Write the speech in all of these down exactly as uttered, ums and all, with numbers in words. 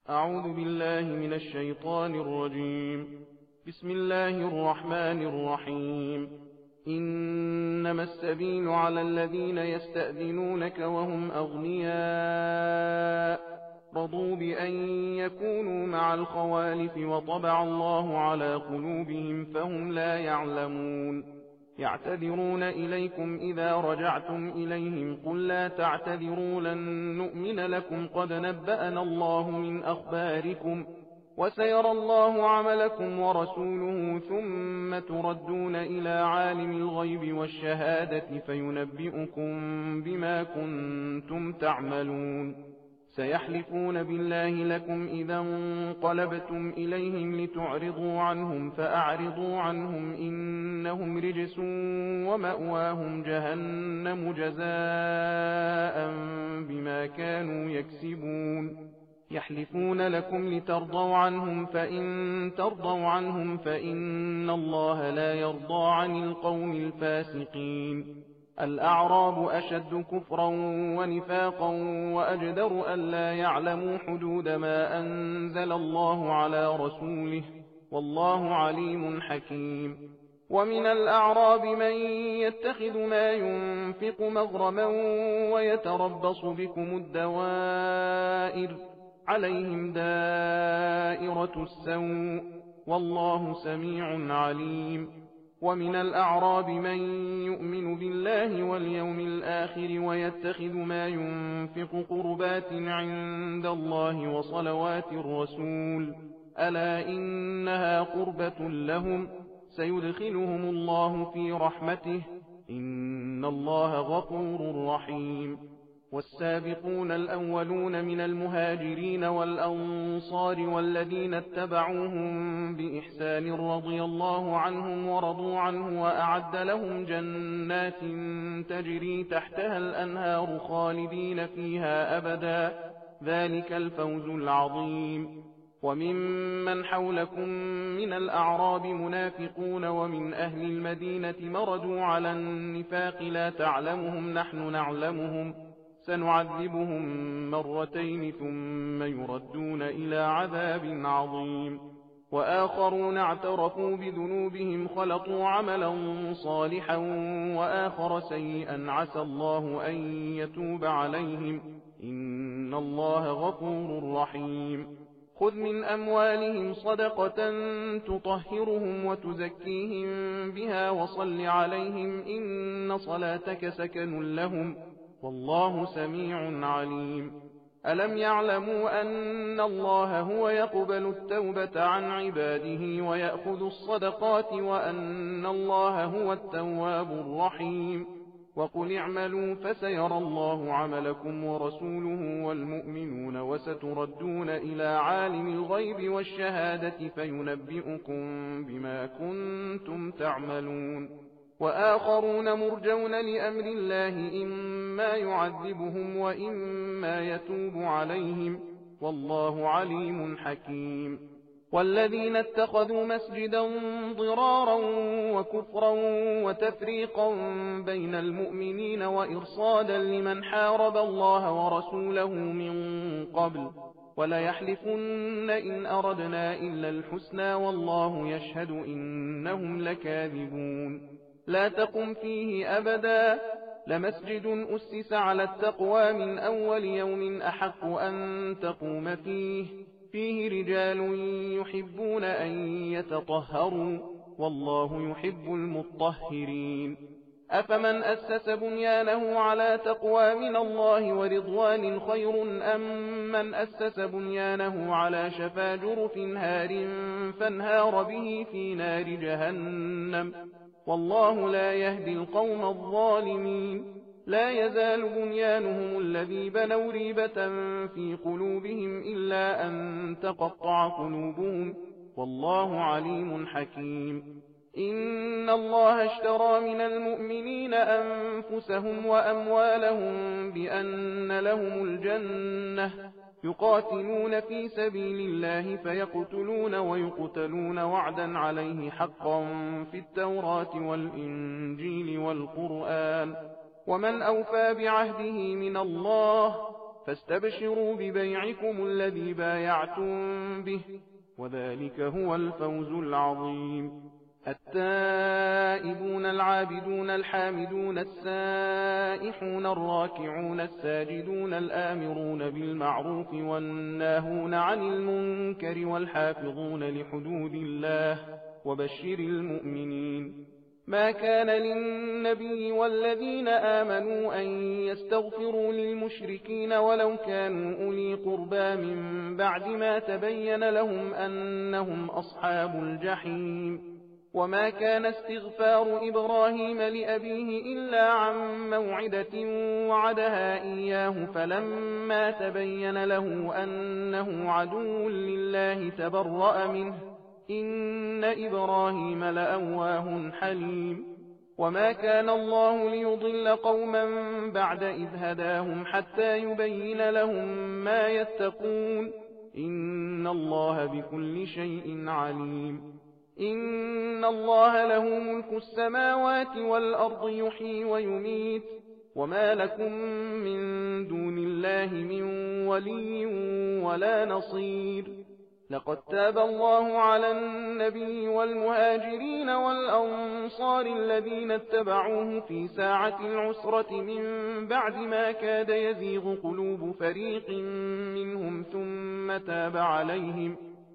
أعوذ بالله من الشيطان الرجيم. بسم الله الرحمن الرحيم. إنما السبيل على الذين يستأذنونك وهم أغنياء رضوا بأن يكونوا مع الخوالف وطبع الله على قلوبهم فهم لا يعلمون. يعتذرون إليكم إذا رجعتم إليهم قل لا تعتذروا لن نؤمن لكم قد نبأنا الله من أخباركم وسيرى الله عملكم ورسوله ثم تردون إلى عالم الغيب والشهادة فينبئكم بما كنتم تعملون. سيحلفون بالله لكم إذا انقلبتم إليهم لتعرضوا عنهم فأعرضوا عنهم إنهم رجس ومأواهم جهنم جزاء بما كانوا يكسبون. يحلفون لكم لترضوا عنهم فإن ترضوا عنهم فإن الله لا يرضى عن القوم الفاسقين. الأعراب أشد كفرا ونفاقا وأجدر ألا يعلموا حدود ما أنزل الله على رسوله والله عليم حكيم. ومن الأعراب من يتخذ ما ينفق مغرما ويتربص بكم الدوائر عليهم دائرة السوء والله سميع عليم. ومن الأعراب من يؤمن بالله واليوم الآخر ويتخذ ما ينفق قربات عند الله وصلوات الرسول ألا إنها قربة لهم سيدخلهم الله في رحمته إن الله غفور رحيم. والسابقون الأولون من المهاجرين والأنصار والذين اتبعوهم بإحسان رضي الله عنهم ورضوا عنه وأعد لهم جنات تجري تحتها الأنهار خالدين فيها أبدا ذلك الفوز العظيم. وممن حولكم من الأعراب منافقون ومن أهل المدينة مردوا على النفاق لا تعلمهم نحن نعلمهم سنعذبهم مرتين ثم يردون إلى عذاب عظيم. وآخرون اعترفوا بذنوبهم خلطوا عملا صالحا وآخر سيئا عسى الله أن يتوب عليهم إن الله غفور رحيم. خذ من أموالهم صدقة تطهرهم وتزكيهم بها وصل عليهم إن صلاتك سكن لهم والله سميع عليم. ألم يعلموا أن الله هو يقبل التوبة عن عباده ويأخذ الصدقات وأن الله هو التواب الرحيم. وقل اعملوا فسيرى الله عملكم ورسوله والمؤمنون وستردون إلى عالم الغيب والشهادة فينبئكم بما كنتم تعملون. وآخرون مرجون لأمر الله إما يعذبهم وإما يتوب عليهم والله عليم حكيم. والذين اتخذوا مسجدا ضرارا وكفرا وتفريقا بين المؤمنين وإرصادا لمن حارب الله ورسوله من قبل وليحلفن إن أردنا إلا الحسنى والله يشهد إنهم لكاذبون. لا تقم فيه أبدا لمسجد أسس على التقوى من أول يوم أحق أن تقوم فيه فيه رجال يحبون أن يتطهروا والله يحب المطهرين. أفمن أسس بنيانه على تقوى من الله ورضوان خير أم من أسس بنيانه على شفا جرف هار فانهار به في نار جهنم والله لا يهدي القوم الظالمين. لا يزال بنيانهم الذي بنوا ريبة في قلوبهم إلا أن تقطع قلوبهم والله عليم حكيم. إن الله اشترى من المؤمنين أنفسهم وأموالهم بأن لهم الجنة يقاتلون في سبيل الله فيقتلون ويقتلون وعدا عليه حقا في التوراة والإنجيل والقرآن ومن أوفى بعهده من الله فاستبشروا ببيعكم الذي بايعتم به، وذلك هو الفوز العظيم. التائبون العابدون الحامدون السائحون الراكعون الساجدون الآمرون بالمعروف والناهون عن المنكر والحافظون لحدود الله، وبشر المؤمنين. ما كان للنبي والذين آمنوا أن يستغفروا للمشركين ولو كانوا أولي قربى من بعد ما تبين لهم أنهم أصحاب الجحيم. وما كان استغفار إبراهيم لأبيه إلا عن موعدة وعدها إياه، فلما تبين له أنه عدو لله تبرأ منه، إن إبراهيم لأواه حليم. وما كان الله ليضل قوما بعد إذ هداهم حتى يبين لهم ما يتقون، إن الله بكل شيء عليم. إن الله له ملك السماوات والأرض يحيي ويميت، وما لكم من دون الله من ولي ولا نصير. لقد تاب الله على النبي والمهاجرين والأنصار الذين اتبعوه في ساعة العسرة من بعد ما كاد يزيغ قلوب فريق منهم ثم تاب عليهم،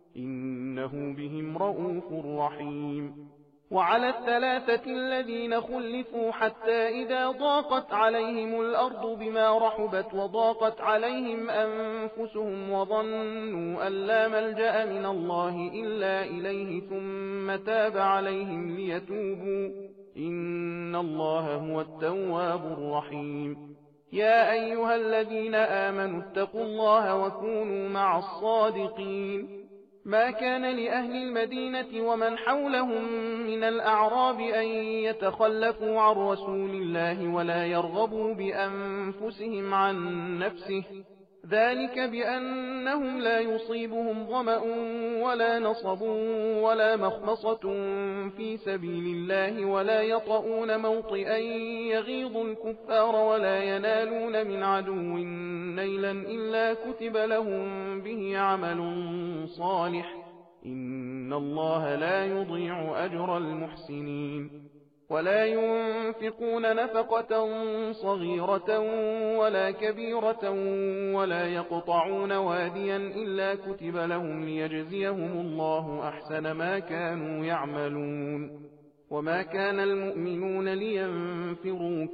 إنه بهم رءوف رحيم. وعلى الثلاثة الذين خلفوا حتى إذا ضاقت عليهم الأرض بما رحبت وضاقت عليهم أنفسهم وظنوا أن لا ملجأ من الله إلا إليه ثم تاب عليهم ليتوبوا، إن الله هو التواب الرحيم. يا أيها الذين آمنوا اتقوا الله وكونوا مع الصادقين. ما كان لأهل المدينة ومن حولهم من الأعراب أن يتخلفوا عن رسول الله ولا يرغبوا بأنفسهم عن نفسه، ذلك بأنهم لا يصيبهم ظمأ ولا نصب ولا مخمصة في سبيل الله ولا يطؤون موطئا يغيظ الكفار ولا ينالون من عدو نيلا إلا كتب لهم به عمل صالح، إن الله لا يضيع أجر المحسنين. ولا ينفقون نفقة صغيرة ولا كبيرة ولا يقطعون واديا إلا كتب لهم ليجزيهم الله أحسن ما كانوا يعملون. وما كان المؤمنون لينفروا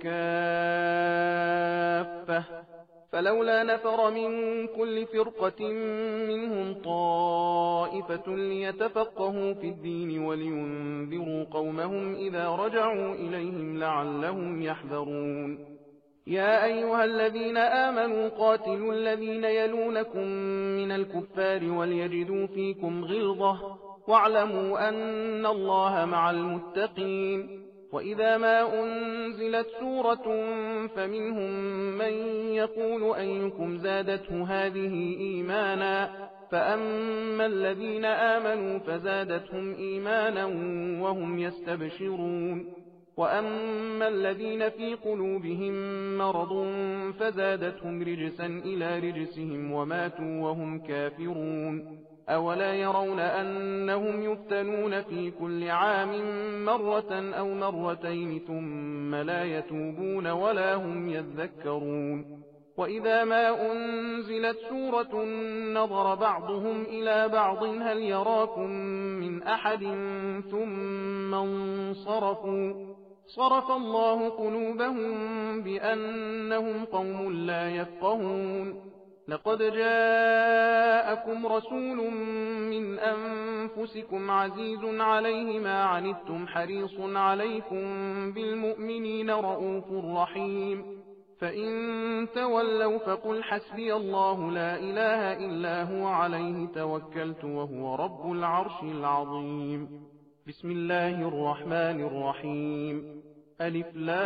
كافة، فلولا نفر من كل فرقة منهم طائفة ليتفقهوا في الدين ولينذروا قومهم إذا رجعوا إليهم لعلهم يحذرون. يا أيها الذين آمنوا قاتلوا الذين يلونكم من الكفار وليجدوا فيكم غلظة، واعلموا أن الله مع المتقين. وإذا ما أنزلت سورة فمنهم من يقول أيكم زادته هذه إيمانا، فأما الذين آمنوا فزادتهم إيمانا وهم يستبشرون، وأما الذين في قلوبهم مرض فزادتهم رجسا إلى رجسهم وماتوا وهم كافرون. أولا يرون أنهم يفتنون في كل عام مرة أو مرتين ثم لا يتوبون ولا هم يذكرون. وإذا ما أنزلت سورة نظر بعضهم إلى بعض هل يراكم من أحد ثم انصرفوا، صرف الله قلوبهم بأنهم قوم لا يفقهون. لقد جاءكم رسول من أنفسكم عزيز عليه ما عنتم حريص عليكم بالمؤمنين رؤوف رحيم. فإن تولوا فقل حسبي الله لا إله إلا هو عليه توكلت وهو رب العرش العظيم. بسم الله الرحمن الرحيم. ألف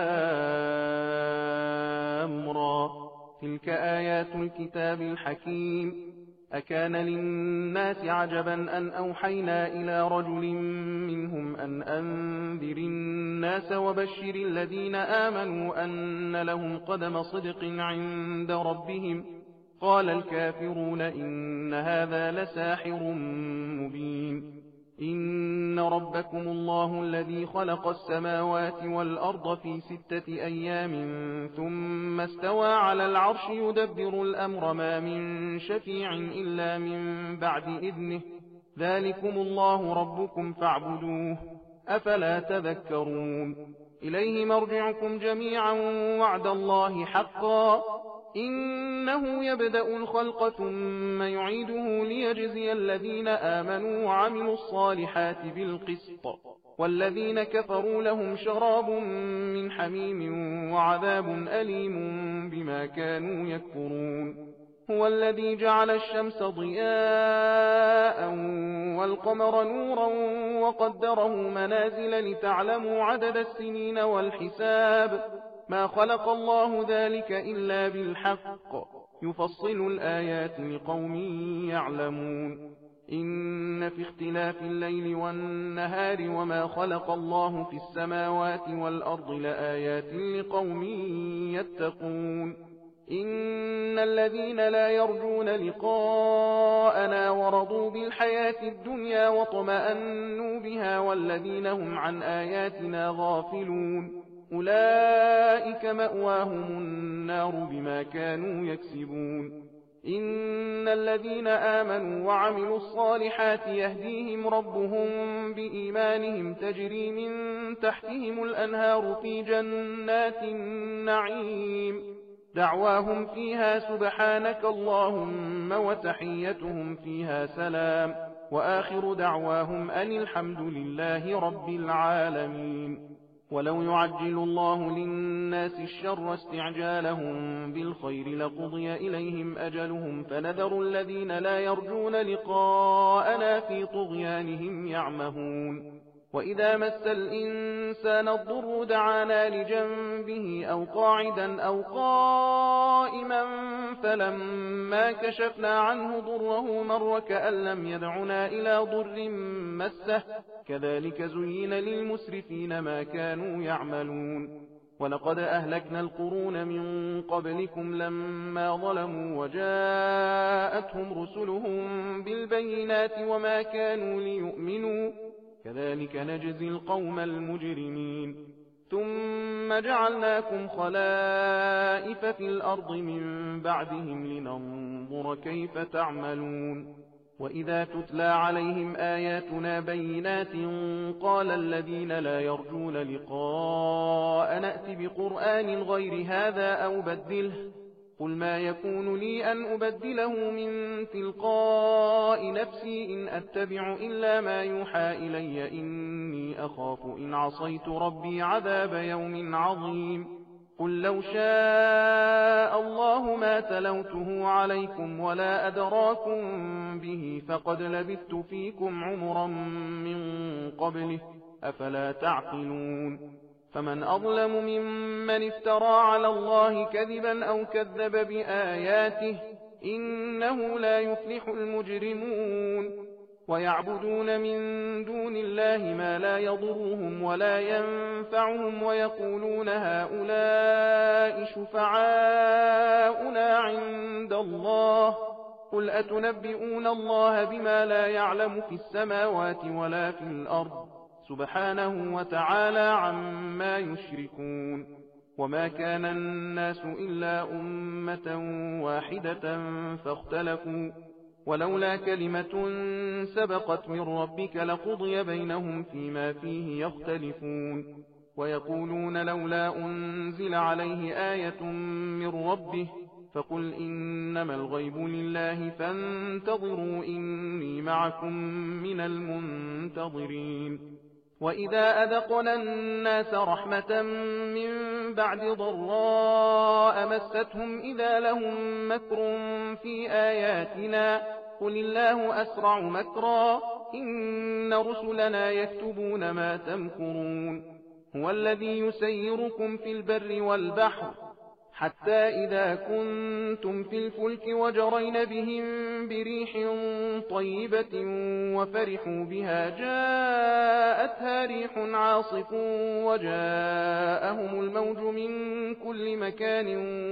لام را، تلك آيات الكتاب الحكيم. أكان للناس عجبا أن أوحينا إلى رجل منهم أن أنذر الناس وبشر الذين آمنوا أن لهم قدم صدق عند ربهم قال الكافرون إن هذا لساحر مبين إن ربكم الله الذي خلق السماوات والأرض في ستة أيام ثم استوى على العرش يدبر الأمر ما من شفيع إلا من بعد إذنه ذلكم الله ربكم فاعبدوه أفلا تذكرون إليه مرجعكم جميعا وعد الله حقا إنه يبدأ الخلق ثم يعيده ليجزي الذين آمنوا وعملوا الصالحات بالقسط والذين كفروا لهم شراب من حميم وعذاب أليم بما كانوا يكفرون هو الذي جعل الشمس ضياء والقمر نورا وقدره منازل لتعلموا عدد السنين والحساب ما خلق الله ذلك إلا بالحق يفصل الآيات لقوم يعلمون إن في اختلاف الليل والنهار وما خلق الله في السماوات والأرض لآيات لقوم يتقون إن الذين لا يرجون لقاءنا ورضوا بالحياة الدنيا وطمأنوا بها والذين هم عن آياتنا غافلون أولئك مأواهم النار بما كانوا يكسبون إن الذين آمنوا وعملوا الصالحات يهديهم ربهم بإيمانهم تجري من تحتهم الأنهار في جنات النعيم دعواهم فيها سبحانك اللهم وتحيتهم فيها سلام وآخر دعواهم أن الحمد لله رب العالمين ولو يعجل الله للناس الشر استعجالهم بالخير لقضي إليهم أجلهم فنذر الذين لا يرجون لقاءنا في طغيانهم يعمهون وإذا مس الإنسان الضر دعانا لجنبه أو قاعدا أو قائما فلما كشفنا عنه ضره مر كأن لم يدعنا إلى ضر مسه كذلك زين للمسرفين ما كانوا يعملون ولقد أهلكنا القرون من قبلكم لما ظلموا وجاءتهم رسلهم بالبينات وما كانوا ليؤمنوا كذلك نجزي القوم المجرمين ثم جعلناكم خلائف في الأرض من بعدهم لننظر كيف تعملون وإذا تتلى عليهم آياتنا بينات قال الذين لا يرجون لقاء نأت بقرآن غير هذا أو بدله قل ما يكون لي أن أبدله من تلقاء نفسي إن أتبع إلا ما يوحى إلي إني أخاف إن عصيت ربي عذاب يوم عظيم قل لو شاء الله ما تلوته عليكم ولا أدراكم به فقد لبثت فيكم عمرا من قبله أفلا تعقلون فمن أظلم ممن افترى على الله كذبا أو كذب بآياته إنه لا يفلح المجرمون ويعبدون من دون الله ما لا يضرهم ولا ينفعهم ويقولون هؤلاء شفعاؤنا عند الله قل أتنبئون الله بما لا يعلم في السماوات ولا في الأرض سبحانه وتعالى عما يشركون وما كان الناس إلا أمة واحدة فاختلفوا ولولا كلمة سبقت من ربك لقضي بينهم فيما فيه يختلفون ويقولون لولا أنزل عليه آية من ربه فقل إنما الغيب لله فانتظروا إني معكم من المنتظرين وإذا أذقنا الناس رحمة من بعد ضراء مستهم إذا لهم مكر في آياتنا قل الله أسرع مكرا إن رسلنا يكتبون ما تمكرون هو الذي يسيركم في البر والبحر حتى إذا كنتم في الفلك وجرين بهم بريح طيبة وفرحوا بها جاءتها ريح عاصف وجاءهم الموج من كل مكان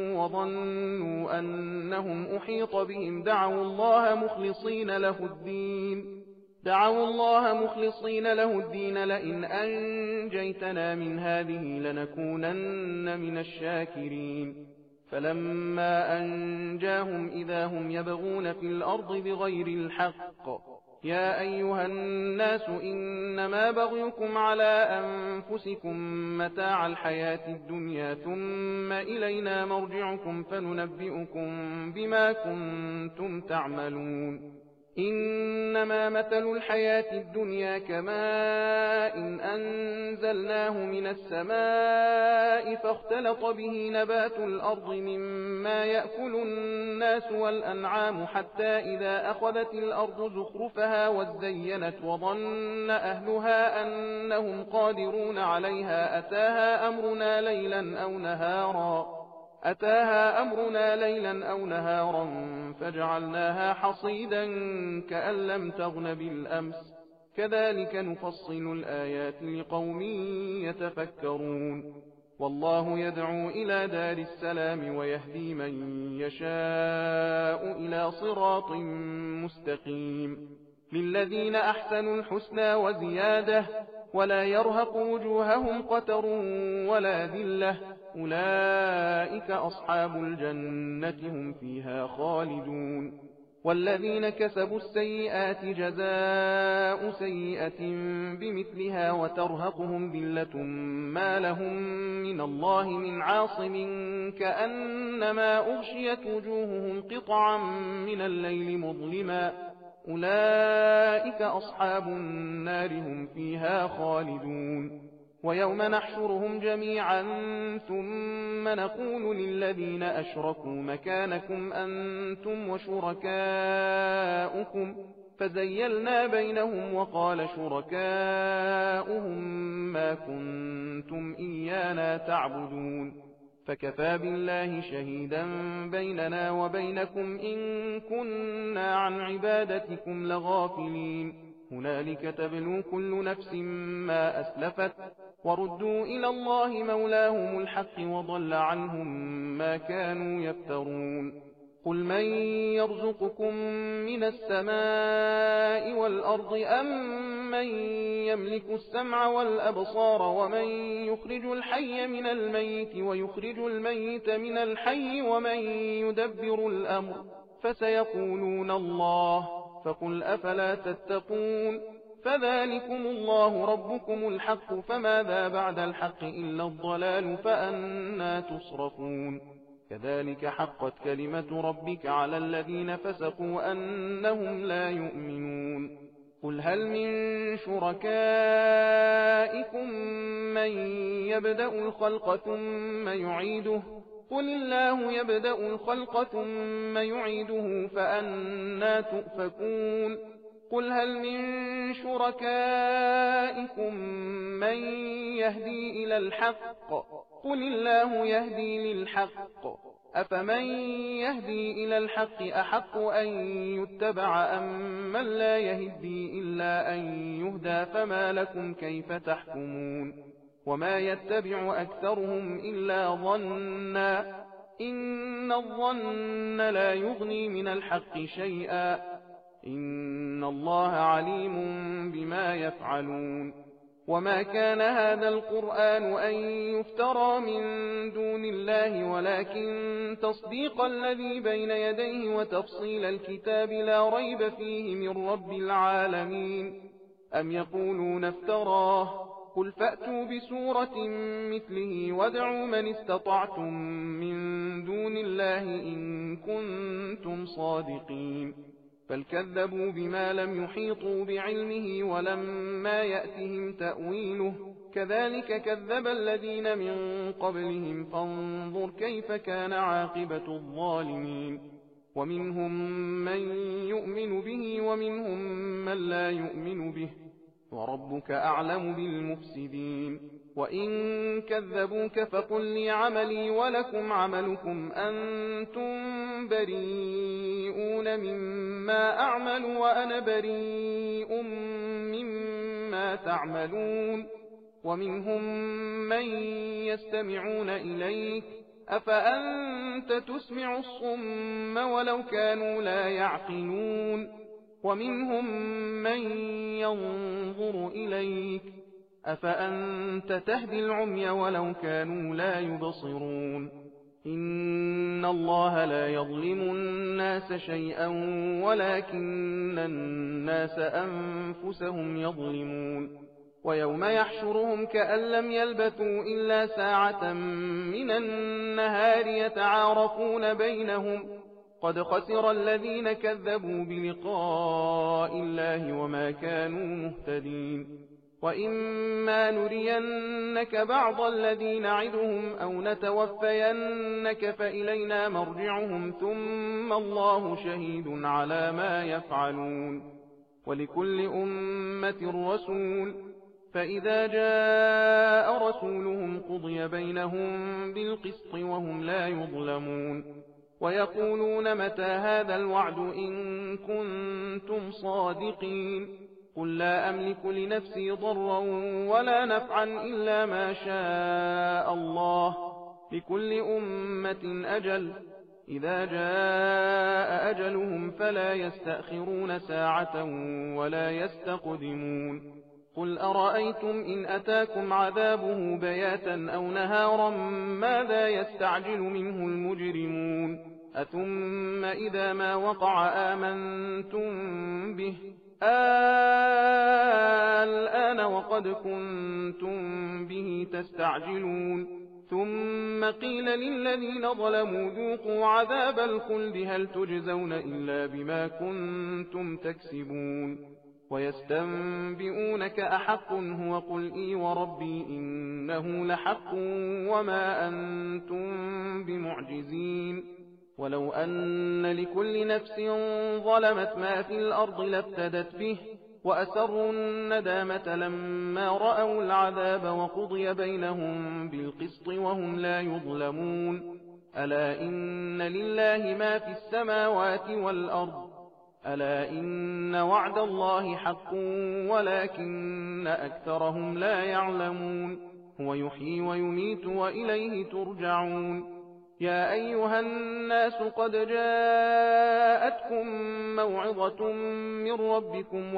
وظنوا أنهم أحيط بهم دعوا الله مخلصين له الدين دعوا الله مخلصين له الدين لئن أنجيتنا من هذه لنكونن من الشاكرين فلما أنجاهم إذا هم يبغون في الأرض بغير الحق يا أيها الناس إنما بغيكم على أنفسكم متاع الحياة الدنيا ثم إلينا مرجعكم فننبئكم بما كنتم تعملون إنما مثل الحياة الدنيا كماء إن أنزلناه من السماء فاختلط به نبات الأرض مما يأكل الناس والأنعام حتى إذا أخذت الأرض زخرفها وزينت وظن أهلها أنهم قادرون عليها أتاها أمرنا ليلا أو نهارا أتاها أمرنا ليلا أو نهارا فجعلناها حصيدا كأن لم تغن بالأمس كذلك نفصل الآيات لقوم يتفكرون والله يدعو إلى دار السلام ويهدي من يشاء إلى صراط مستقيم للذين أحسنوا الحسنى وزيادة ولا يرهق وجوههم قتر ولا ذلة أولئك أصحاب الجنة هم فيها خالدون والذين كسبوا السيئات جزاء سيئة بمثلها وترهقهم ذلة ما لهم من الله من عاصم كأنما أغشيت وجوههم قطعا من الليل مظلما أولئك أصحاب النار هم فيها خالدون ويوم نحشرهم جميعا ثم نقول للذين أشركوا مكانكم أنتم وشركاؤكم فزيلنا بينهم وقال شركاؤهم ما كنتم إيانا تعبدون فكفى بالله شهيدا بيننا وبينكم إن كنا عن عبادتكم لغافلين هنالك تبلو كل نفس ما أسلفت وردوا إلى الله مولاهم الحق وضل عنهم ما كانوا يفترون قل من يرزقكم من السماء والأرض أم من يملك السمع والأبصار ومن يخرج الحي من الميت ويخرج الميت من الحي ومن يدبر الأمر فسيقولون الله فقل أفلا تتقون فذلكم الله ربكم الحق فماذا بعد الحق إلا الضلال فأنا تصرفون كذلك حقت كلمة ربك على الذين فسقوا أنهم لا يؤمنون قل هل من شركائكم من يبدأ الخلق ثم يعيده قل الله يبدأ الخلق ثم يعيده فأنا تؤفكون قل هل من شركائكم من يهدي إلى الحق قل الله يهدي للحق أفمن يهدي إلى الحق أحق أن يتبع أم من لا يهدي إلا أن يهدى فما لكم كيف تحكمون وما يتبع أكثرهم إلا ظنا إن الظن لا يغني من الحق شيئا إن الله عليم بما يفعلون وما كان هذا القرآن أن يفترى من دون الله ولكن تصديق الذي بين يديه وتفصيل الكتاب لا ريب فيه من رب العالمين أم يقولون افتراه قل فأتوا بسورة مثله وادعوا من استطعتم من دون الله إن كنتم صادقين بل كذبوا بما لم يحيطوا بعلمه ولما يأتهم تأويله كذلك كذب الذين من قبلهم فانظر كيف كان عاقبة الظالمين ومنهم من يؤمن به ومنهم من لا يؤمن به وربك أعلم بالمفسدين وإن كذبوك فقل لي عملي ولكم عملكم أنتم بريئون مما أعمل وأنا بريء مما تعملون ومنهم من يستمعون إليك أفأنت تسمع الصم ولو كانوا لا يعقلون ومنهم من ينظر إليك أفأنت تهدي العمي ولو كانوا لا يبصرون إن الله لا يظلم الناس شيئا ولكن الناس أنفسهم يظلمون ويوم يحشرهم كأن لم يلبثوا إلا ساعة من النهار يتعارفون بينهم قد خسر الذين كذبوا بلقاء الله وما كانوا مهتدين وإما نرينك بعض الذي نعدهم أو نتوفينك فإلينا مرجعهم ثم الله شهيد على ما يفعلون ولكل أمة رسول فإذا جاء رسولهم قضي بينهم بالقسط وهم لا يظلمون ويقولون متى هذا الوعد إن كنتم صادقين قل لا أملك لنفسي ضرا ولا نفعا إلا ما شاء الله لكل أمة أجل إذا جاء أجلهم فلا يستأخرون ساعة ولا يستقدمون قل أرأيتم إن أتاكم عذابه بياتا أو نهارا ماذا يستعجل منه المجرمون أثم إذا ما وقع آمنتم به الآن وقد كنتم به تستعجلون ثم قيل للذين ظلموا ذوقوا عذاب الخلد هل تجزون إلا بما كنتم تكسبون ويستنبئونك أحق هو قل إي وربي إنه لحق وما أنتم بمعجزين ولو أن لكل نفس ظلمت ما في الأرض لافتدت به وأسروا الندامة لما رأوا العذاب وقضي بينهم بالقسط وهم لا يظلمون ألا إن لله ما في السماوات والأرض ألا إن وعد الله حق ولكن أكثرهم لا يعلمون هو يحيي ويميت وإليه ترجعون يا أيها الناس قد جاءتكم موعظة من ربكم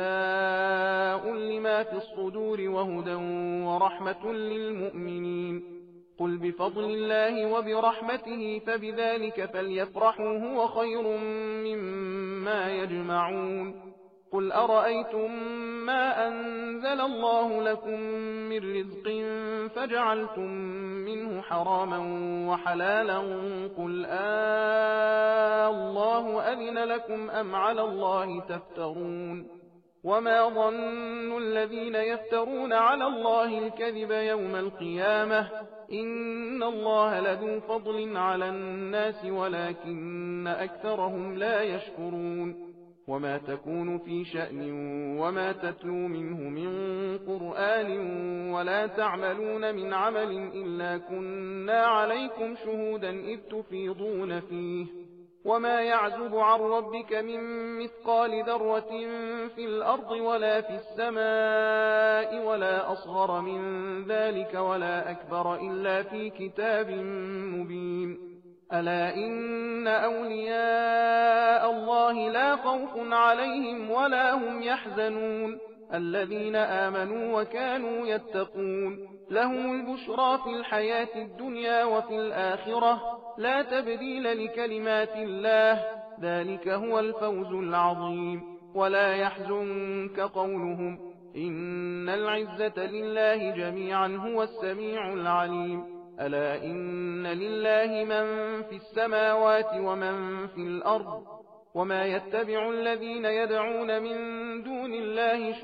وشفاء لما في الصدور وهدى ورحمة للمؤمنين قل بفضل الله وبرحمته فبذلك فليفرحوا هو خير مما يجمعون قل أرأيتم ما أنزل الله لكم من رزق فجعلتم منه حراما وحلالا قل آه الله أذن لكم أم على الله تفترون وما ظن الذين يفترون على الله الكذب يوم القيامة إن الله لذو فضل على الناس ولكن أكثرهم لا يشكرون وما تكون في شأن وما تتلو منه من قرآن ولا تعملون من عمل إلا كنا عليكم شهودا إذ تفيضون فيه وما يعزب عن ربك من مثقال ذرة في الأرض ولا في السماء ولا أصغر من ذلك ولا أكبر إلا في كتاب مبين ألا إن أولياء الله لا خوف عليهم ولا هم يحزنون الذين آمنوا وكانوا يتقون لهم البشرى في الحياة الدنيا وفي الآخرة لا تبديل لكلمات الله ذلك هو الفوز العظيم ولا يحزنك قولهم إن العزة لله جميعا هو السميع العليم ألا إن لله من في السماوات ومن في الأرض وما يتبع الذين يدعون من دون الله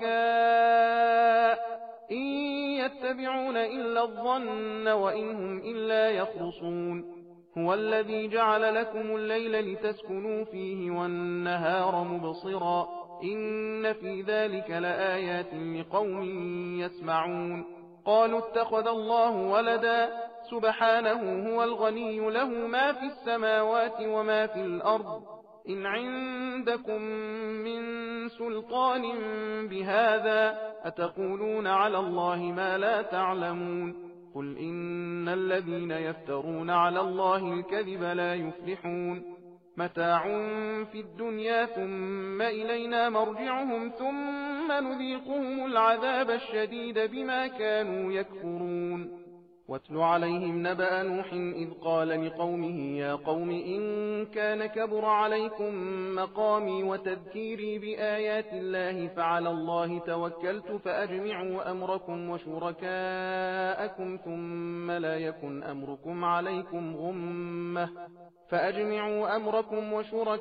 شركاء إن يتبعون إلا الظن وإن هم إلا يخرصون هو الذي جعل لكم الليل لتسكنوا فيه والنهار مبصرا إن في ذلك لآيات لقوم يسمعون قالوا اتخذ الله ولدا سبحانه هو الغني له ما في السماوات وما في الأرض إن عندكم من سلطان بهذا أتقولون على الله ما لا تعلمون قل إن الذين يفترون على الله الكذب لا يفلحون متاع في الدنيا ثم إلينا مرجعهم ثم نذيقهم العذاب الشديد بما كانوا يكفرون واتل عليهم نبأ نوح إذ قال لقومه يا قوم إن كان كبر عليكم مقامي وتذكيري بآيات الله فعلى الله توكلت فأجمعوا أمركم وشركاءكم ثم لا يكن أمركم عليكم غمة فأجمعوا أمركم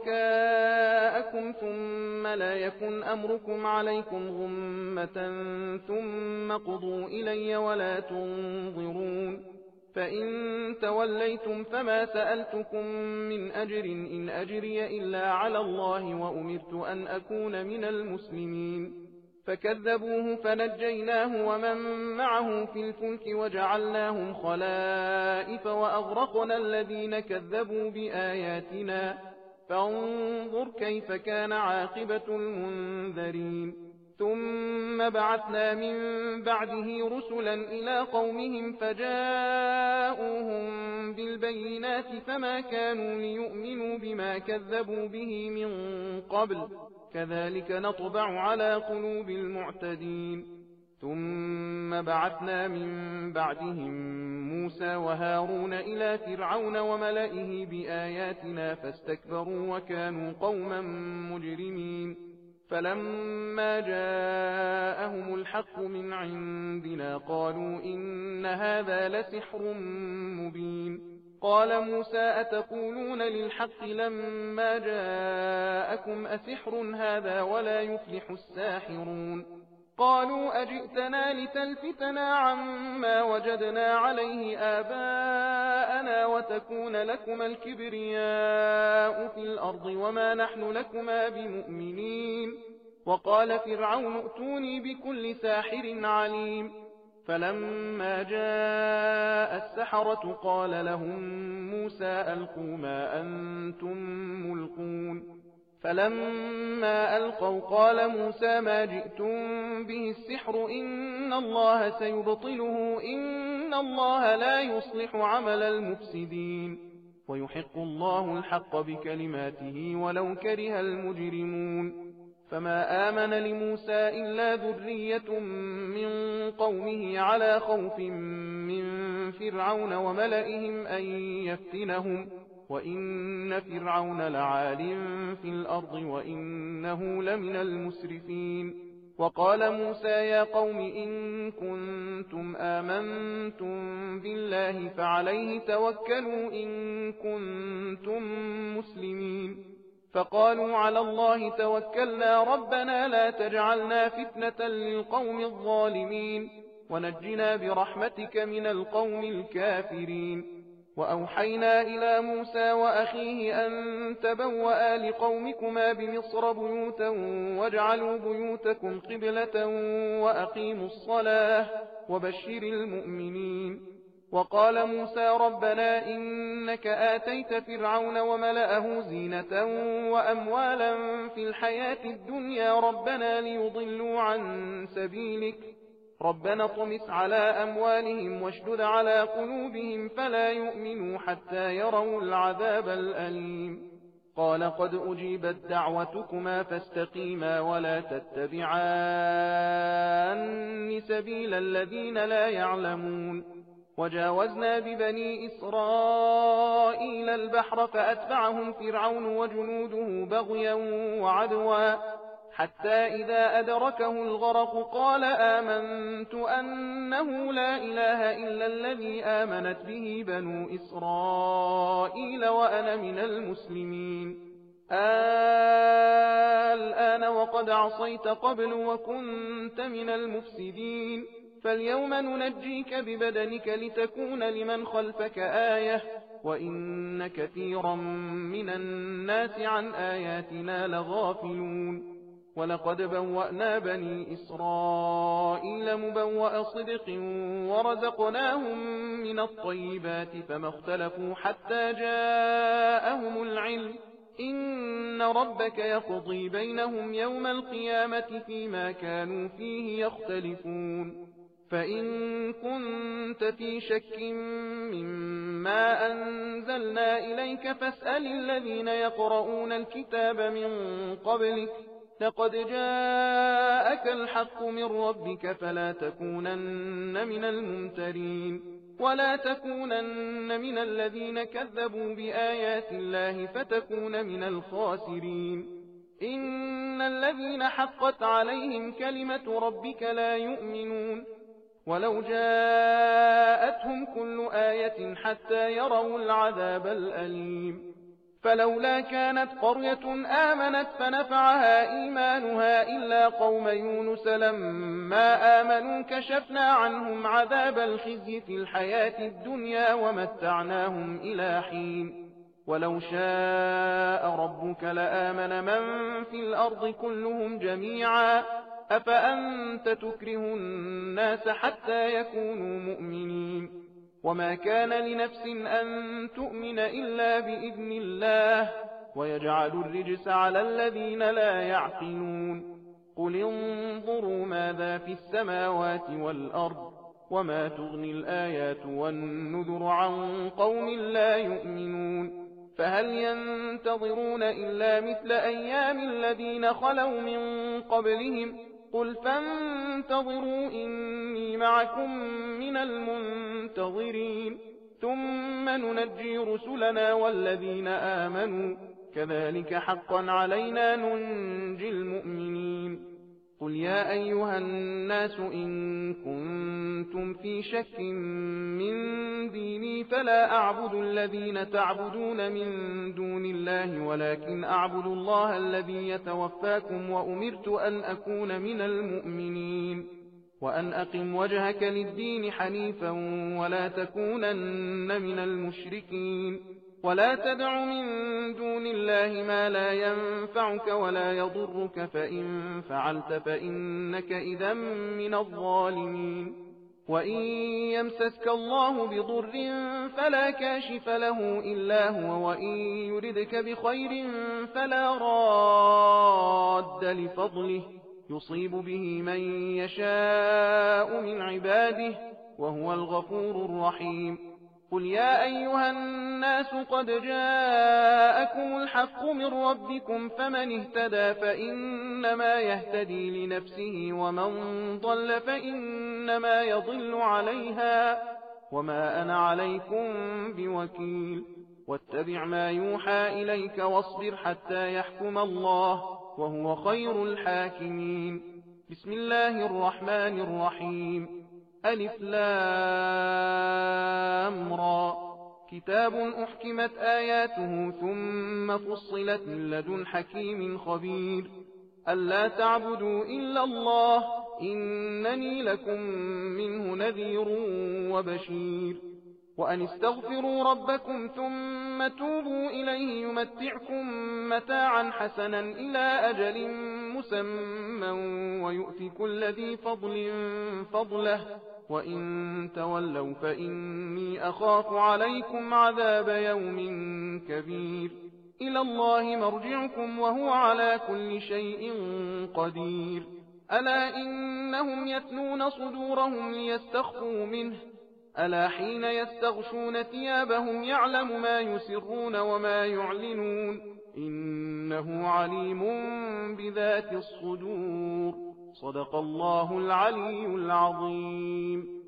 وشركاءكم ثم لا يكن أمركم عليكم غمة ثم قضوا إلي ولا تنظرون فإن توليتم فما سألتكم من أجر إن أجري إلا على الله وأمرت أن أكون من المسلمين فكذبوه فنجيناه ومن معه في الفلك وجعلناهم خلائف وأغرقنا الذين كذبوا بآياتنا فانظر كيف كان عاقبة المنذرين ثم بعثنا من بعده رسلا إلى قومهم فجاءوهم بالبينات فما كانوا ليؤمنوا بما كذبوا به من قبل كذلك نطبع على قلوب المعتدين ثم بعثنا من بعدهم موسى وهارون إلى فرعون وملئه بآياتنا فاستكبروا وكانوا قوما مجرمين فلما جاءهم الحق من عندنا قالوا إن هذا لسحر مبين قال موسى أتقولون للحق لما جاءكم أسحر هذا ولا يفلح الساحرون قالوا أجئتنا لتلفتنا عما وجدنا عليه آباءنا وتكون لكما الكبرياء في الأرض وما نحن لكما بمؤمنين وقال فرعون ائتوني بكل ساحر عليم فلما جاء السحرة قال لهم موسى ألقوا ما أنتم ملقون فلما ألقوا قال موسى ما جئتم به السحر إن الله سيبطله إن الله لا يصلح عمل المفسدين ويحق الله الحق بكلماته ولو كره المجرمون فما آمن لموسى إلا ذرية من قومه على خوف من فرعون وملئهم أن يفتنهم وإن فرعون لعال في الأرض وإنه لمن المسرفين وقال موسى يا قوم إن كنتم آمنتم بالله فعليه توكلوا إن كنتم مسلمين فقالوا على الله توكلنا ربنا لا تجعلنا فتنة للقوم الظالمين ونجنا برحمتك من القوم الكافرين وأوحينا إلى موسى وأخيه أن تبوأ لقومكما بمصر بيوتا واجعلوا بيوتكم قبلة وأقيموا الصلاة وبشر المؤمنين وقال موسى ربنا إنك آتيت فرعون وملأه زينة وأموالا في الحياة الدنيا ربنا ليضلوا عن سبيلك ربنا اطمس على أموالهم واشدد على قلوبهم فلا يؤمنوا حتى يروا العذاب الأليم قال قد أجيبت دعوتكما فاستقيما ولا تتبعان سبيل الذين لا يعلمون وجاوزنا ببني إسرائيل البحر فأتبعهم فرعون وجنوده بغيا وعدوا حتى إذا أدركه الغرق قال آمنت أنه لا إله إلا الذي آمنت به بنو إسرائيل وأنا من المسلمين الآن وقد عصيت قبل وكنت من المفسدين فاليوم ننجيك ببدنك لتكون لمن خلفك آية وإن كثيرا من الناس عن آياتنا لغافلون ولقد بوأنا بني إسرائيل مبوأ صدق ورزقناهم من الطيبات فما اختلفوا حتى جاءهم العلم إن ربك يقضي بينهم يوم القيامة فيما كانوا فيه يختلفون فإن كنت في شك مما أنزلنا إليك فاسأل الذين يقرؤون الكتاب من قبلك لقد جاءك الحق من ربك فلا تكونن من الممترين ولا تكونن من الذين كذبوا بآيات الله فتكون من الخاسرين إن الذين حقت عليهم كلمة ربك لا يؤمنون ولو جاءتهم كل آية حتى يروا العذاب الأليم فلولا كانت قرية آمنت فنفعها إيمانها إلا قوم يونس لما آمنوا كشفنا عنهم عذاب الخزي في الحياة الدنيا ومتعناهم إلى حين ولو شاء ربك لآمن من في الأرض كلهم جميعا أفأنت تكره الناس حتى يكونوا مؤمنين وما كان لنفس أن تؤمن إلا بإذن الله ويجعل الرجس على الذين لا يعقلون قل انظروا ماذا في السماوات والأرض وما تغني الآيات والنذر عن قوم لا يؤمنون فهل ينتظرون إلا مثل أيام الذين خلوا من قبلهم قل فانتظروا إني معكم من المنتظرين ثم ننجي رسلنا والذين آمنوا كذلك حقا علينا ننجي المؤمنين قل يا أيها الناس إن كنتم في شك من ديني فلا أعبد الذين تعبدون من دون الله ولكن أعبد الله الذي يتوفاكم وأمرت أن أكون من المؤمنين وأن أقم وجهك للدين حنيفا ولا تكونن من المشركين ولا تدع من دون الله ما لا ينفعك ولا يضرك فإن فعلت فإنك إذا من الظالمين وإن يمسسك الله بضر فلا كاشف له إلا هو وإن يردك بخير فلا راد لفضله يصيب به من يشاء من عباده وهو الغفور الرحيم قل يا أيها الناس قد جاءكم الحق من ربكم فمن اهتدى فإنما يهتدي لنفسه ومن ضل فإنما يضل عليها وما أنا عليكم بوكيل واتبع ما يوحى إليك واصبر حتى يحكم الله وهو خير الحاكمين بسم الله الرحمن الرحيم ألف لام را كتاب أحكمت آياته ثم فصلت من لدن حكيم خبير ألا تعبدوا إلا الله إنني لكم منه نذير وبشير وأن استغفروا ربكم ثم توبوا إليه يمتعكم متاعا حسنا إلى أجل مسمى ويؤتي كل ذي فضل فضله وإن تولوا فإني أخاف عليكم عذاب يوم كبير إلى الله مرجعكم وهو على كل شيء قدير ألا إنهم يثنون صدورهم ليستخفوا منه ألا حين يستغشون ثيابهم يعلم ما يسرون وما يعلنون إنه عليم بذات الصدور صدق الله العلي العظيم.